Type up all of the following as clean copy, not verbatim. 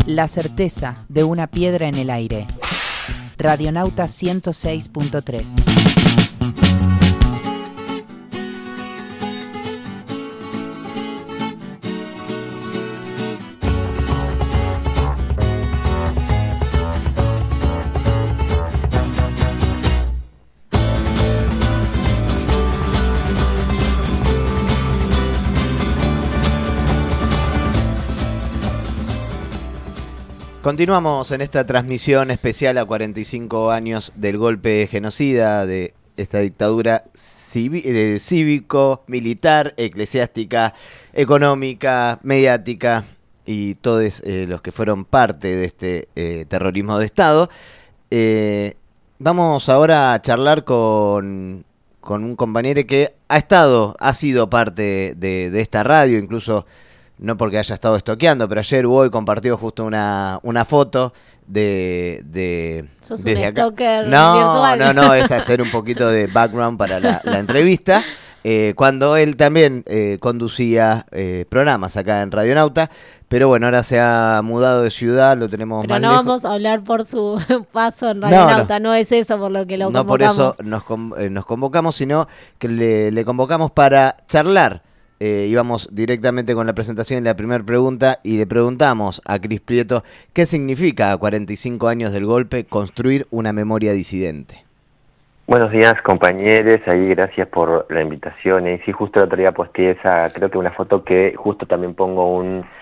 La certeza de una piedra en el aire. Radionauta 106.3. Continuamos en esta transmisión especial a 45 años del golpe genocida de esta dictadura cívico, militar, eclesiástica, económica, mediática y todos los que fueron parte de este terrorismo de Estado. Vamos ahora a charlar con un compañero que ha sido parte de esta radio, incluso no porque haya estado estoqueando, pero ayer o hoy compartió justo una foto de ¿Sos desde un acá. stalker virtual? No, es hacer un poquito de background para la entrevista. Cuando él también conducía programas acá en Radionauta, pero bueno, ahora se ha mudado de ciudad, lo tenemos Pero más no lejos. vamos a hablar por su paso en Radionauta, no es eso por lo que lo convocamos. No por eso nos convocamos, sino que le convocamos para charlar. Íbamos directamente con la presentación y la primera pregunta y le preguntamos a Cris Prieto qué significa a 45 años del golpe construir una memoria disidente. Buenos días, compañeros, ahí gracias por la invitación. Y sí, justo el otro día posteé esa, creo que una foto que justo también pongo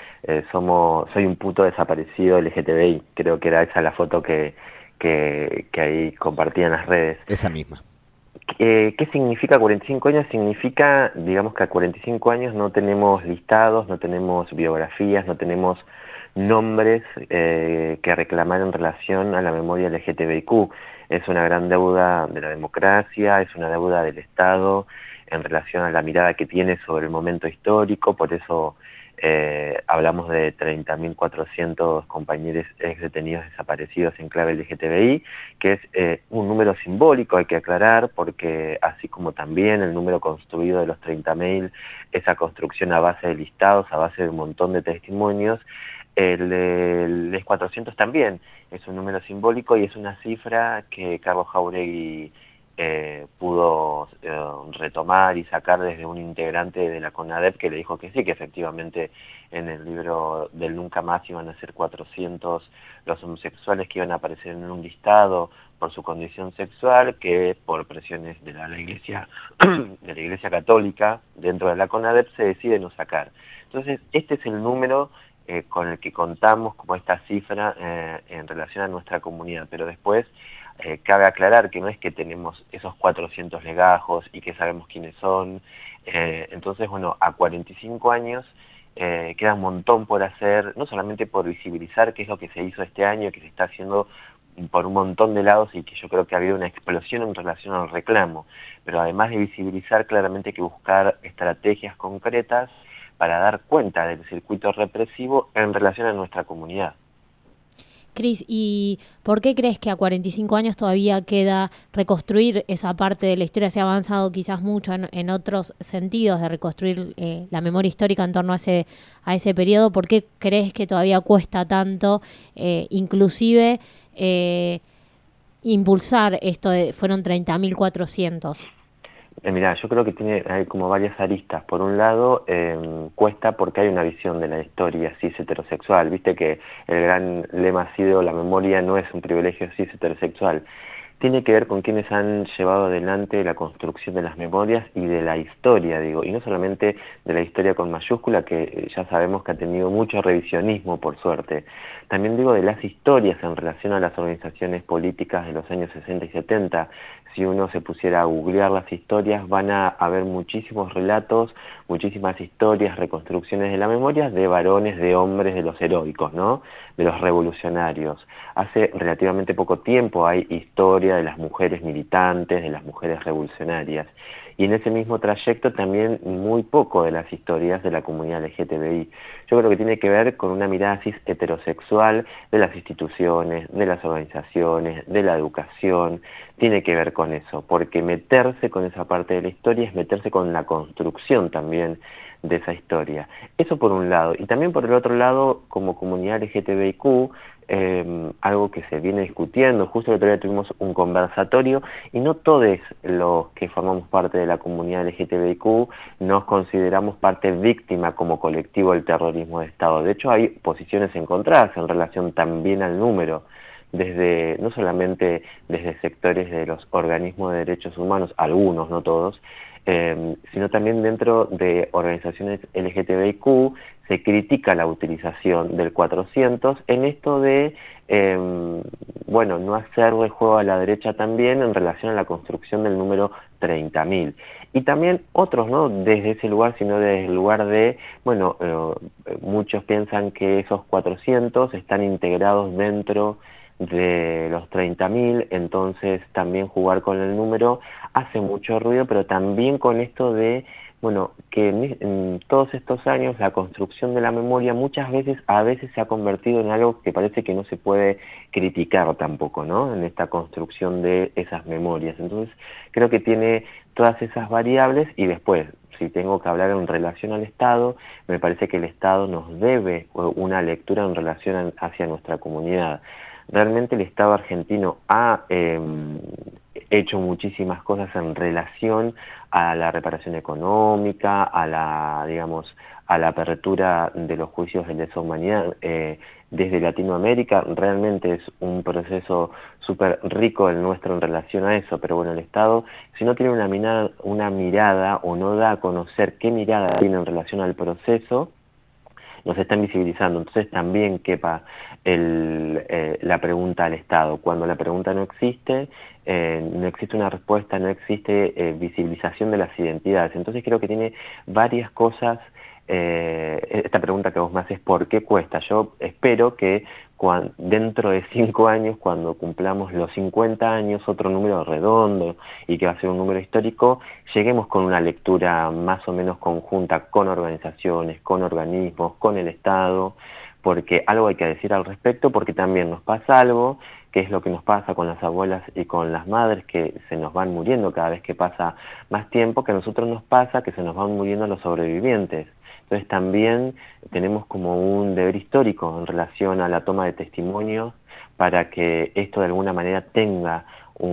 soy un puto desaparecido LGTBI, creo que era esa la foto que ahí compartía en las redes. Esa misma. ¿Qué significa 45 años? Significa, digamos que a 45 años no tenemos listados, no tenemos biografías, no tenemos nombres que reclamar en relación a la memoria LGTBIQ. Es una gran deuda de la democracia, es una deuda del Estado en relación a la mirada que tiene sobre el momento histórico, por eso hablamos de 30.400 compañeros ex detenidos desaparecidos en clave LGTBI, que es un número simbólico, hay que aclarar, porque así como también el número construido de los 30.000, esa construcción a base de listados, a base de un montón de testimonios, el 400 también es un número simbólico y es una cifra que Carlos Jáuregui pudo retomar y sacar desde un integrante de la CONADEP que le dijo que sí, que efectivamente en el libro del Nunca Más iban a ser 400 los homosexuales que iban a aparecer en un listado por su condición sexual, que por presiones de la Iglesia Católica dentro de la CONADEP se decide no sacar. Entonces este es el número con el que contamos como esta cifra en relación a nuestra comunidad, pero después cabe aclarar que no es que tenemos esos 400 legajos y que sabemos quiénes son. Entonces, bueno, a 45 años queda un montón por hacer, no solamente por visibilizar qué es lo que se hizo este año, que se está haciendo por un montón de lados y que yo creo que ha habido una explosión en relación al reclamo, pero además de visibilizar, claramente hay que buscar estrategias concretas para dar cuenta del circuito represivo en relación a nuestra comunidad. Cris, ¿y por qué crees que a 45 años todavía queda reconstruir esa parte de la historia? Se ha avanzado quizás mucho en otros sentidos de reconstruir la memoria histórica en torno a ese periodo. ¿Por qué crees que todavía cuesta tanto, inclusive impulsar esto fueron 30.400? Mirá, yo creo que hay como varias aristas. Por un lado, cuesta porque hay una visión de la historia cis heterosexual. Viste que el gran lema ha sido la memoria no es un privilegio cis heterosexual. Tiene que ver con quienes han llevado adelante la construcción de las memorias y de la historia, digo, y no solamente de la historia con mayúscula, que ya sabemos que ha tenido mucho revisionismo, por suerte. También digo de las historias en relación a las organizaciones políticas de los años 60 y 70. Si uno se pusiera a googlear las historias, van a haber muchísimos relatos, muchísimas historias, reconstrucciones de la memoria de varones, de hombres, de los heroicos, ¿no? De los revolucionarios. Hace relativamente poco tiempo hay historia de las mujeres militantes, de las mujeres revolucionarias. Y en ese mismo trayecto también muy poco de las historias de la comunidad LGTBI. Yo creo que tiene que ver con una mirada cis heterosexual de las instituciones, de las organizaciones, de la educación. Tiene que ver con eso, porque meterse con esa parte de la historia es meterse con la construcción también de esa historia. Eso por un lado. Y también por el otro lado, como comunidad LGTBIQ, algo que se viene discutiendo, justo el otro día tuvimos un conversatorio y no todos los que formamos parte de la comunidad LGTBIQ nos consideramos parte víctima como colectivo del terrorismo de Estado. De hecho hay posiciones encontradas en relación también al número, desde, no solamente desde sectores de los organismos de derechos humanos, algunos, no todos, sino también dentro de organizaciones LGTBIQ se critica la utilización del 400 en esto de, bueno, no hacerle juego a la derecha también en relación a la construcción del número 30.000. Y también otros, no desde ese lugar, sino desde el lugar de, bueno, muchos piensan que esos 400 están integrados dentro de los 30.000, entonces también jugar con el número hace mucho ruido, pero también con esto de, bueno, que en todos estos años la construcción de la memoria muchas veces, a veces se ha convertido en algo que parece que no se puede criticar tampoco, ¿no? En esta construcción de esas memorias. Entonces creo que tiene todas esas variables y después, si tengo que hablar en relación al Estado, me parece que el Estado nos debe una lectura en relación hacia nuestra comunidad. Realmente el Estado argentino ha hecho muchísimas cosas en relación a la reparación económica, a la, digamos, a la apertura de los juicios de lesa humanidad desde Latinoamérica. Realmente es un proceso súper rico el nuestro en relación a eso, pero bueno, el Estado, si no tiene una mirada o no da a conocer qué mirada tiene en relación al proceso, nos están visibilizando. Entonces también quepa la pregunta al Estado. Cuando la pregunta no existe una respuesta, no existe visibilización de las identidades. Entonces creo que tiene varias cosas. Esta pregunta que vos me haces, ¿por qué cuesta? Yo espero que dentro de 5 años, cuando cumplamos los 50 años, otro número redondo y que va a ser un número histórico, lleguemos con una lectura más o menos conjunta con organizaciones, con organismos, con el Estado, porque algo hay que decir al respecto, porque también nos pasa algo, que es lo que nos pasa con las abuelas y con las madres, que se nos van muriendo cada vez que pasa más tiempo, que a nosotros nos pasa que se nos van muriendo los sobrevivientes. Entonces también tenemos como un deber histórico en relación a la toma de testimonios para que esto de alguna manera tenga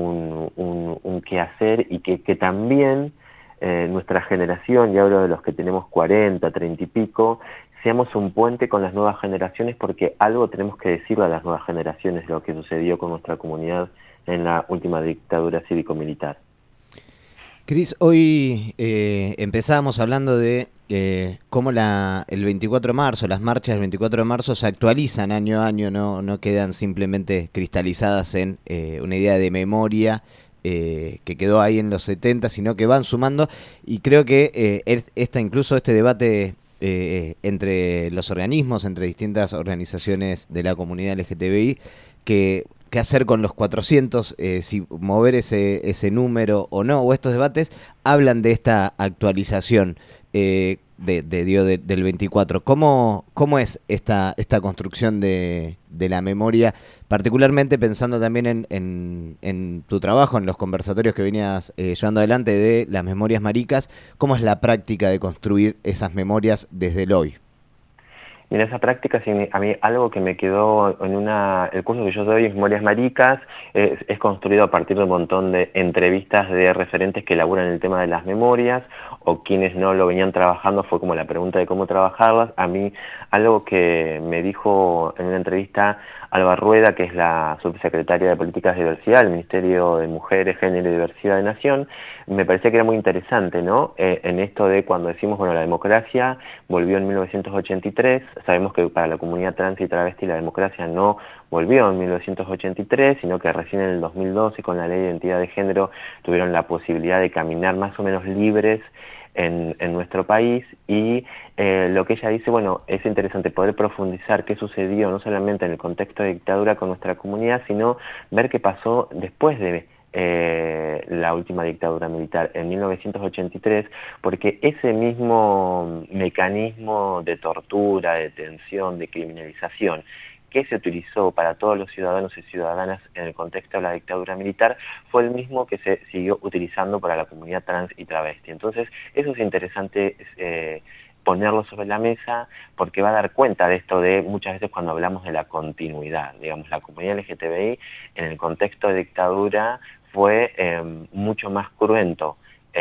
un quehacer y que también nuestra generación, y hablo de los que tenemos 40, 30 y pico, seamos un puente con las nuevas generaciones, porque algo tenemos que decirle a las nuevas generaciones de lo que sucedió con nuestra comunidad en la última dictadura cívico-militar. Cris, hoy empezábamos hablando de cómo el 24 de marzo, las marchas del 24 de marzo se actualizan año a año, no quedan simplemente cristalizadas en una idea de memoria que quedó ahí en los 70, sino que van sumando, y creo que incluso este debate entre los organismos, entre distintas organizaciones de la comunidad LGTBI, qué hacer con los 400, si mover ese número o no, o estos debates hablan de esta actualización del 24. ¿Cómo es esta construcción de la memoria, particularmente pensando también en tu trabajo, en los conversatorios que venías llevando adelante de las memorias maricas? ¿Cómo es la práctica de construir esas memorias desde el hoy? Mira, esa práctica, a mí algo que me quedó el curso que yo doy, Memorias Maricas, es construido a partir de un montón de entrevistas de referentes que elaboran el tema de las memorias, o quienes no lo venían trabajando, fue como la pregunta de cómo trabajarlas. A mí, algo que me dijo en una entrevista Alba Rueda, que es la subsecretaria de Políticas de Diversidad del Ministerio de Mujeres, Género y Diversidad de Nación, me parecía que era muy interesante, ¿no? En esto de cuando decimos, bueno, la democracia volvió en 1983, sabemos que para la comunidad trans y travesti la democracia no volvió en 1983, sino que recién en el 2012 con la Ley de Identidad de Género tuvieron la posibilidad de caminar más o menos libres en nuestro país, y lo que ella dice, bueno, es interesante poder profundizar qué sucedió no solamente en el contexto de dictadura con nuestra comunidad, sino ver qué pasó después de la última dictadura militar en 1983, porque ese mismo mecanismo de tortura, de detención, de criminalización que se utilizó para todos los ciudadanos y ciudadanas en el contexto de la dictadura militar fue el mismo que se siguió utilizando para la comunidad trans y travesti. Entonces, eso es interesante ponerlo sobre la mesa porque va a dar cuenta de esto de muchas veces cuando hablamos de la continuidad. Digamos, la comunidad LGTBI en el contexto de dictadura fue mucho más cruento.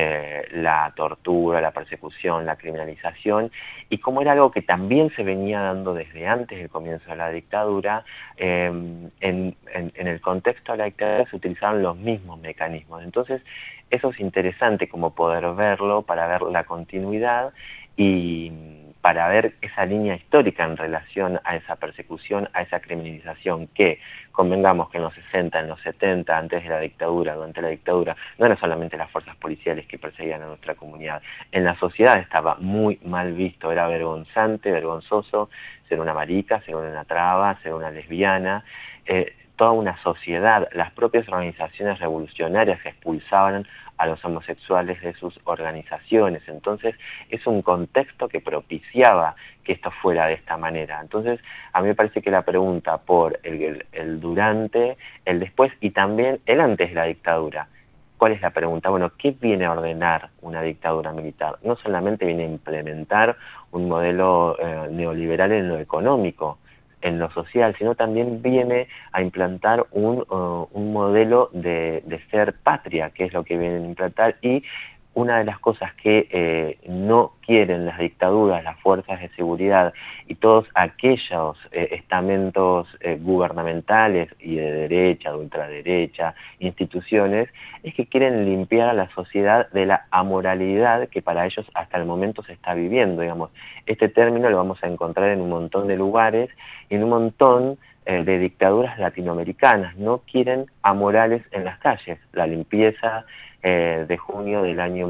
La tortura, la persecución, la criminalización, y como era algo que también se venía dando desde antes del comienzo de la dictadura, en el contexto de la dictadura se utilizaban los mismos mecanismos. Entonces, eso es interesante como poder verlo, para ver la continuidad y para ver esa línea histórica en relación a esa persecución, a esa criminalización que, convengamos que en los 60, en los 70, antes de la dictadura, durante la dictadura, no eran solamente las fuerzas policiales que perseguían a nuestra comunidad. En la sociedad estaba muy mal visto, era vergonzante, vergonzoso ser una marica, ser una traba, ser una lesbiana. Toda una sociedad, las propias organizaciones revolucionarias expulsaban a los homosexuales de sus organizaciones. Entonces, es un contexto que propiciaba que esto fuera de esta manera. Entonces, a mí me parece que la pregunta por el durante, el después y también el antes de la dictadura. ¿Cuál es la pregunta? Bueno, ¿qué viene a ordenar una dictadura militar? No solamente viene a implementar un modelo neoliberal en lo económico, en lo social, sino también viene a implantar un modelo de ser patria, que es lo que vienen a implantar, y una de las cosas que no quieren las dictaduras, las fuerzas de seguridad y todos aquellos estamentos gubernamentales y de derecha, de ultraderecha, instituciones, es que quieren limpiar a la sociedad de la amoralidad que para ellos hasta el momento se está viviendo. Digamos, este término lo vamos a encontrar en un montón de lugares y en un montón de dictaduras latinoamericanas. No quieren amorales en las calles. La limpieza de junio del año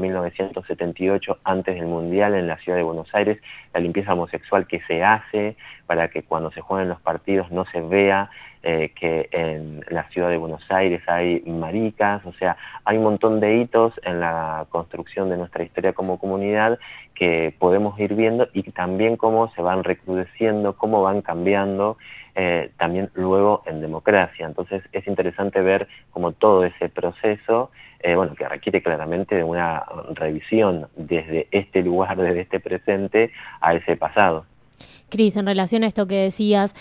1978, antes del Mundial en la ciudad de Buenos Aires, la limpieza homosexual que se hace para que cuando se jueguen los partidos no se vea que en la ciudad de Buenos Aires hay maricas. O sea, hay un montón de hitos en la construcción de nuestra historia como comunidad que podemos ir viendo, y también cómo se van recrudeciendo, cómo van cambiando también luego en democracia. Entonces es interesante ver cómo todo ese proceso, bueno, que requiere claramente de una revisión desde este lugar, desde este presente, a ese pasado. Cris, en relación a esto que decías,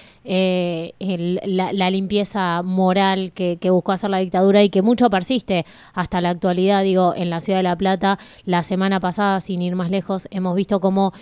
la limpieza moral que buscó hacer la dictadura y que mucho persiste hasta la actualidad, digo, en la ciudad de La Plata, la semana pasada, sin ir más lejos, hemos visto cómo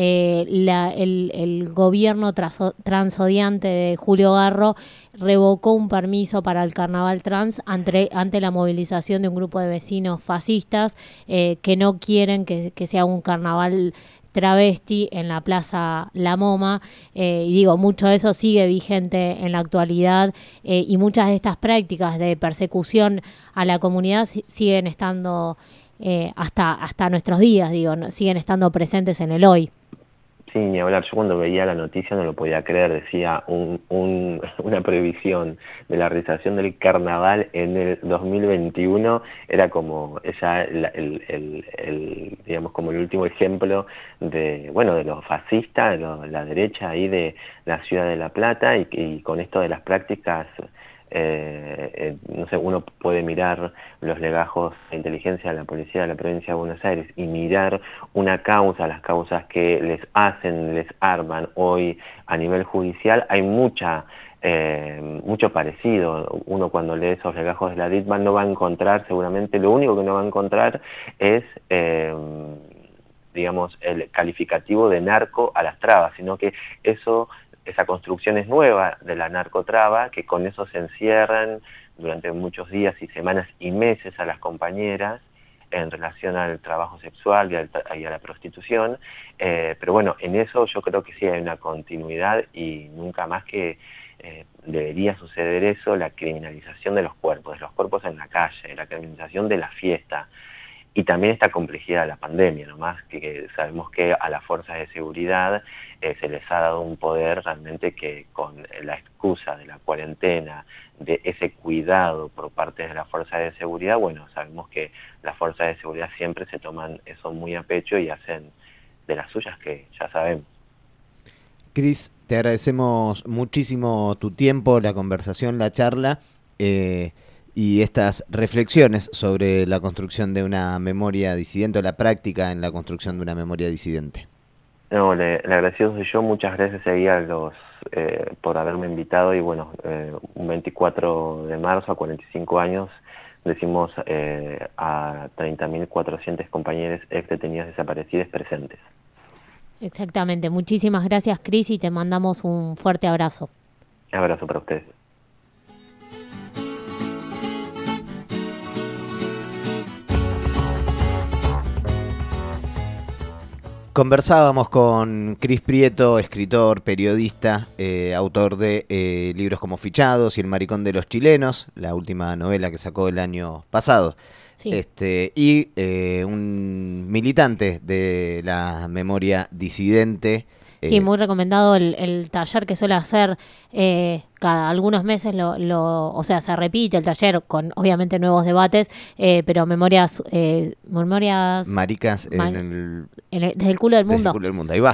el gobierno transodiante de Julio Garro revocó un permiso para el carnaval trans ante la movilización de un grupo de vecinos fascistas que no quieren que sea un carnaval travesti en la Plaza La Moma, y digo, mucho de eso sigue vigente en la actualidad, y muchas de estas prácticas de persecución a la comunidad siguen estando hasta nuestros días, digo, siguen estando presentes en el hoy. Sí, ni hablar. Yo cuando veía la noticia no lo podía creer. Decía una previsión de la realización del carnaval en el 2021. Era como esa digamos, como el último ejemplo de, bueno, de lo fascista, de la derecha ahí de la ciudad de La Plata, y con esto de las prácticas. No sé, uno puede mirar los legajos de inteligencia de la policía de la provincia de Buenos Aires y mirar una causa, las causas que les arman hoy a nivel judicial. Hay mucho parecido. Uno cuando lee esos legajos de la DITMAN no va a encontrar, seguramente lo único que no va a encontrar es digamos, el calificativo de narco a las trabas, sino que esa construcción es nueva de la narcotraba, que con eso se encierran durante muchos días y semanas y meses a las compañeras en relación al trabajo sexual y a la prostitución. Pero bueno, en eso yo creo que sí hay una continuidad, y nunca más que debería suceder eso, la criminalización de los cuerpos en la calle, la criminalización de la fiesta. Y también esta complejidad de la pandemia, nomás que sabemos que a las fuerzas de seguridad se les ha dado un poder realmente que, con la excusa de la cuarentena, de ese cuidado por parte de las fuerzas de seguridad, bueno, sabemos que las fuerzas de seguridad siempre se toman eso muy a pecho y hacen de las suyas, que ya sabemos. Cris, te agradecemos muchísimo tu tiempo, la conversación, la charla, y estas reflexiones sobre la construcción de una memoria disidente, o la práctica en la construcción de una memoria disidente. No, le agradecido soy yo, muchas gracias ahí a por haberme invitado y bueno, un 24 de marzo a 45 años decimos a 30.400 compañeros ex detenidas desaparecidas presentes. Exactamente, muchísimas gracias, Cris, y te mandamos un fuerte abrazo. Abrazo para ustedes. Conversábamos con Cris Prieto, escritor, periodista, autor de libros como Fichados y El maricón de los chilenos, la última novela que sacó el año pasado. Sí. Y un militante de la memoria disidente. Sí, muy recomendado el taller que suele hacer cada algunos meses, o sea, se repite el taller con obviamente nuevos debates, pero memorias Maricas desde el culo del mundo. Desde el culo del mundo, ahí va.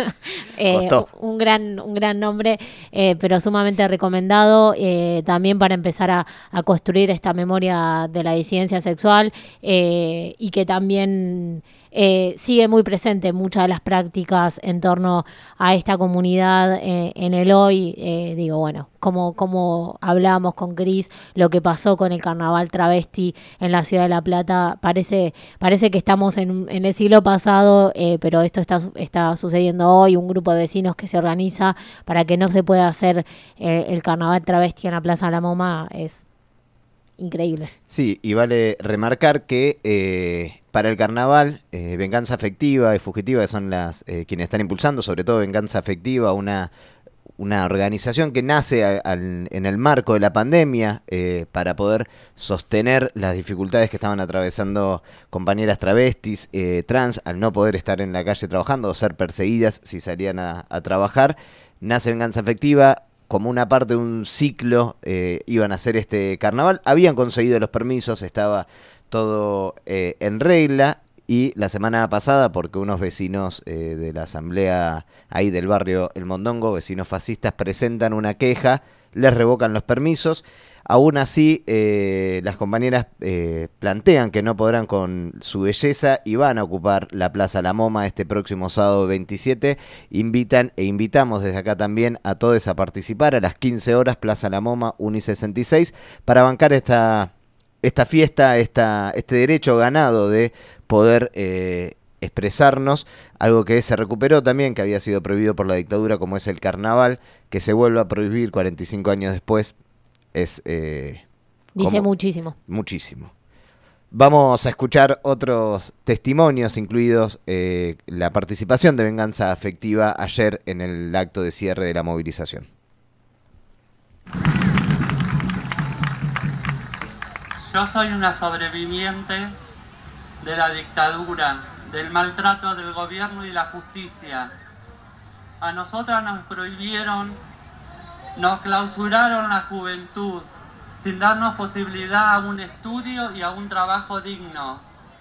Un gran nombre, pero sumamente recomendado también para empezar a construir esta memoria de la disidencia sexual y que también sigue muy presente muchas de las prácticas en torno a esta comunidad en el hoy. Digo, bueno, como hablábamos con Cris, lo que pasó con el carnaval travesti en la ciudad de La Plata, parece que estamos en el siglo pasado, pero esto está sucediendo hoy. Un grupo de vecinos que se organiza para que no se pueda hacer el carnaval travesti en la Plaza de la MoMA es increíble. Sí, y vale remarcar que para el carnaval, Venganza Afectiva y Fugitiva, que son quienes están impulsando, sobre todo Venganza Afectiva, una organización que nace en el marco de la pandemia para poder sostener las dificultades que estaban atravesando compañeras travestis, trans, al no poder estar en la calle trabajando o ser perseguidas si salían a trabajar. Nace Venganza Afectiva. Como una parte de un ciclo, iban a hacer este carnaval. Habían conseguido los permisos, estaba todo en regla. Y la semana pasada, porque unos vecinos de la asamblea ahí del barrio El Mondongo, vecinos fascistas, presentan una queja, les revocan los permisos. Aún así, las compañeras plantean que no podrán con su belleza y van a ocupar la Plaza La Moma este próximo sábado 27. Invitamos desde acá también a todos a participar a las 15 horas, Plaza La Moma, Uni 66, para bancar esta fiesta, este derecho ganado de poder expresarnos, algo que se recuperó también, que había sido prohibido por la dictadura, como es el carnaval, que se vuelve a prohibir 45 años después. Dice muchísimo. Muchísimo. Vamos a escuchar otros testimonios, incluidos la participación de Venganza Afectiva ayer en el acto de cierre de la movilización. Yo soy una sobreviviente de la dictadura, del maltrato del gobierno y la justicia. A nosotras nos prohibieron, nos clausuraron la juventud, sin darnos posibilidad a un estudio y a un trabajo digno.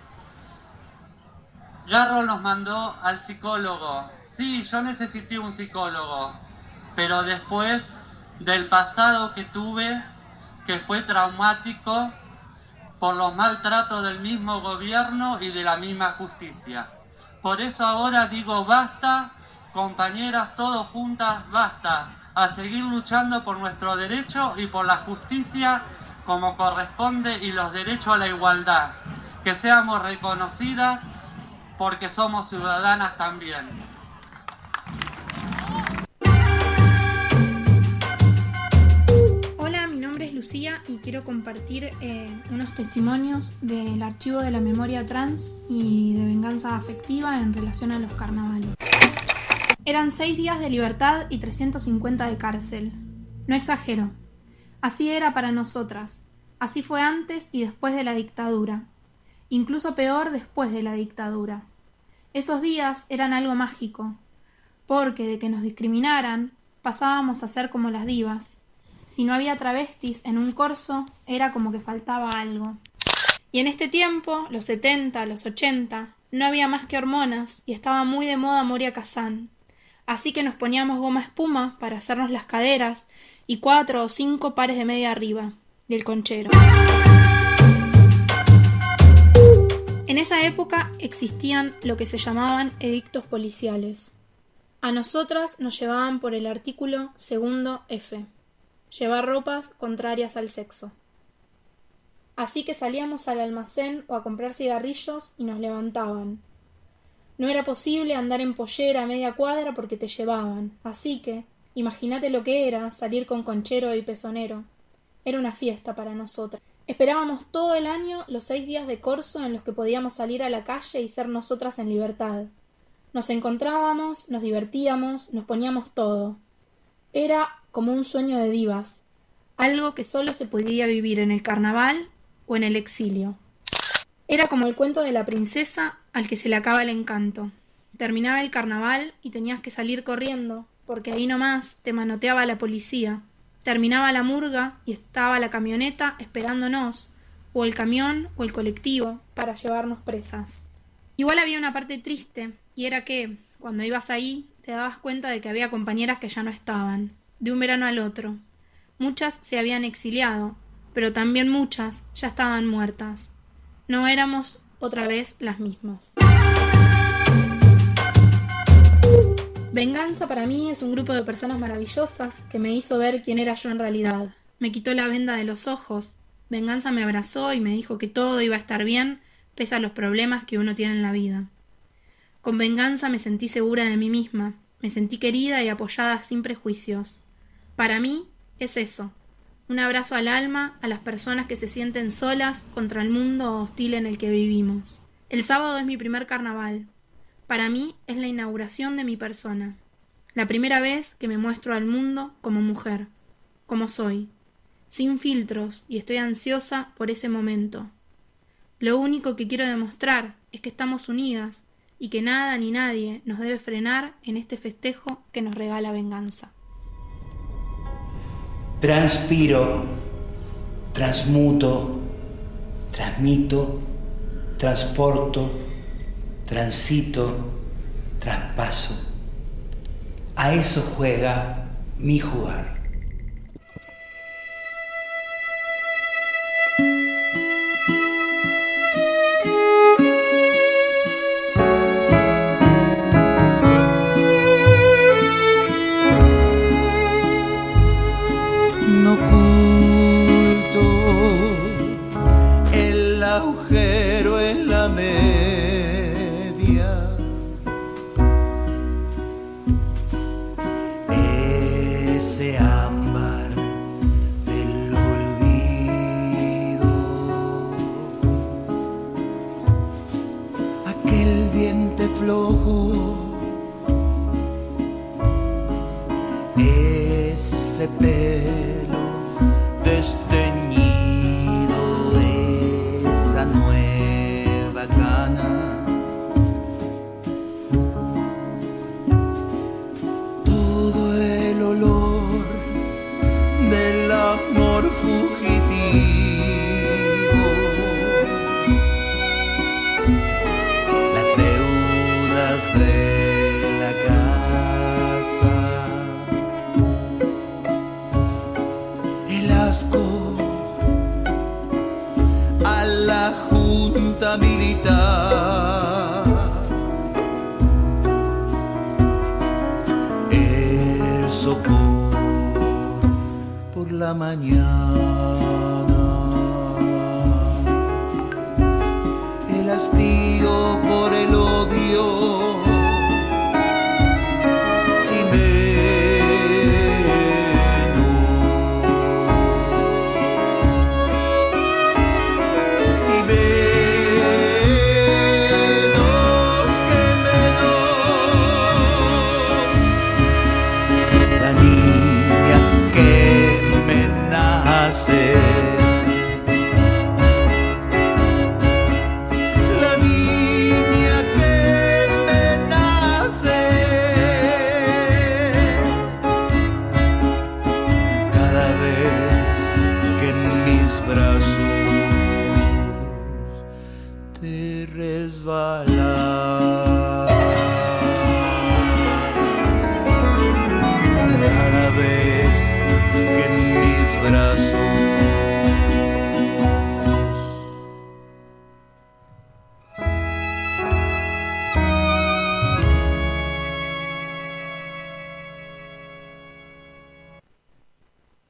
Garro nos mandó al psicólogo. Sí, yo necesité un psicólogo, pero después del pasado que tuve, que fue traumático, por los maltratos del mismo gobierno y de la misma justicia. Por eso ahora digo basta, compañeras, todos juntas, basta, a seguir luchando por nuestro derecho y por la justicia como corresponde y los derechos a la igualdad. Que seamos reconocidas porque somos ciudadanas también. Lucía y quiero compartir unos testimonios del Archivo de la Memoria Trans y de Venganza Afectiva en relación a los carnavales. Eran 6 días de libertad y 350 de cárcel. No exagero. Así era para nosotras. Así fue antes y después de la dictadura. Incluso peor después de la dictadura. Esos días eran algo mágico, porque de que nos discriminaran pasábamos a ser como las divas. Si no había travestis en un corso, era como que faltaba algo. Y en este tiempo, los 70, los 80, no había más que hormonas y estaba muy de moda Moria Kazan. Así que nos poníamos goma espuma para hacernos las caderas y 4 o 5 pares de media arriba, del conchero. En esa época existían lo que se llamaban edictos policiales. A nosotras nos llevaban por el artículo 2 F, llevar ropas contrarias al sexo. Así que salíamos al almacén o a comprar cigarrillos y nos levantaban. No era posible andar en pollera a media cuadra porque te llevaban, así que, imagínate lo que era salir con conchero y pezonero. Era una fiesta para nosotras. Esperábamos todo el año los 6 días de corso en los que podíamos salir a la calle y ser nosotras en libertad. Nos encontrábamos, nos divertíamos, nos poníamos todo. Era como un sueño de divas, algo que solo se podía vivir en el carnaval o en el exilio. Era como el cuento de la princesa al que se le acaba el encanto. Terminaba el carnaval y tenías que salir corriendo, porque ahí nomás te manoteaba la policía. Terminaba la murga y estaba la camioneta esperándonos, o el camión o el colectivo, para llevarnos presas. Igual había una parte triste, y era que, cuando ibas ahí, te dabas cuenta de que había compañeras que ya no estaban, de un verano al otro. Muchas se habían exiliado, pero también muchas ya estaban muertas. No éramos otra vez las mismas. Venganza para mí es un grupo de personas maravillosas que me hizo ver quién era yo en realidad. Me quitó la venda de los ojos. Venganza me abrazó y me dijo que todo iba a estar bien, pese a los problemas que uno tiene en la vida. Con Venganza me sentí segura de mí misma, me sentí querida y apoyada sin prejuicios. Para mí es eso, un abrazo al alma a las personas que se sienten solas contra el mundo hostil en el que vivimos. El sábado es mi primer carnaval. Para mí es la inauguración de mi persona, la primera vez que me muestro al mundo como mujer, como soy, sin filtros, y estoy ansiosa por ese momento. Lo único que quiero demostrar es que estamos unidas y que nada ni nadie nos debe frenar en este festejo que nos regala Venganza. Transpiro, transmuto, transmito, transporto, transito, traspaso. A eso juega mi jugar. No oculto el agujero en la media, ese ámbar del olvido, aquel diente flojo, ese pelo desteñido, esa nueva cana, todo el olor del amor fugitivo, las deudas de la casa, el asco a la junta militar, el sopor por la mañana, el hastío por el odio,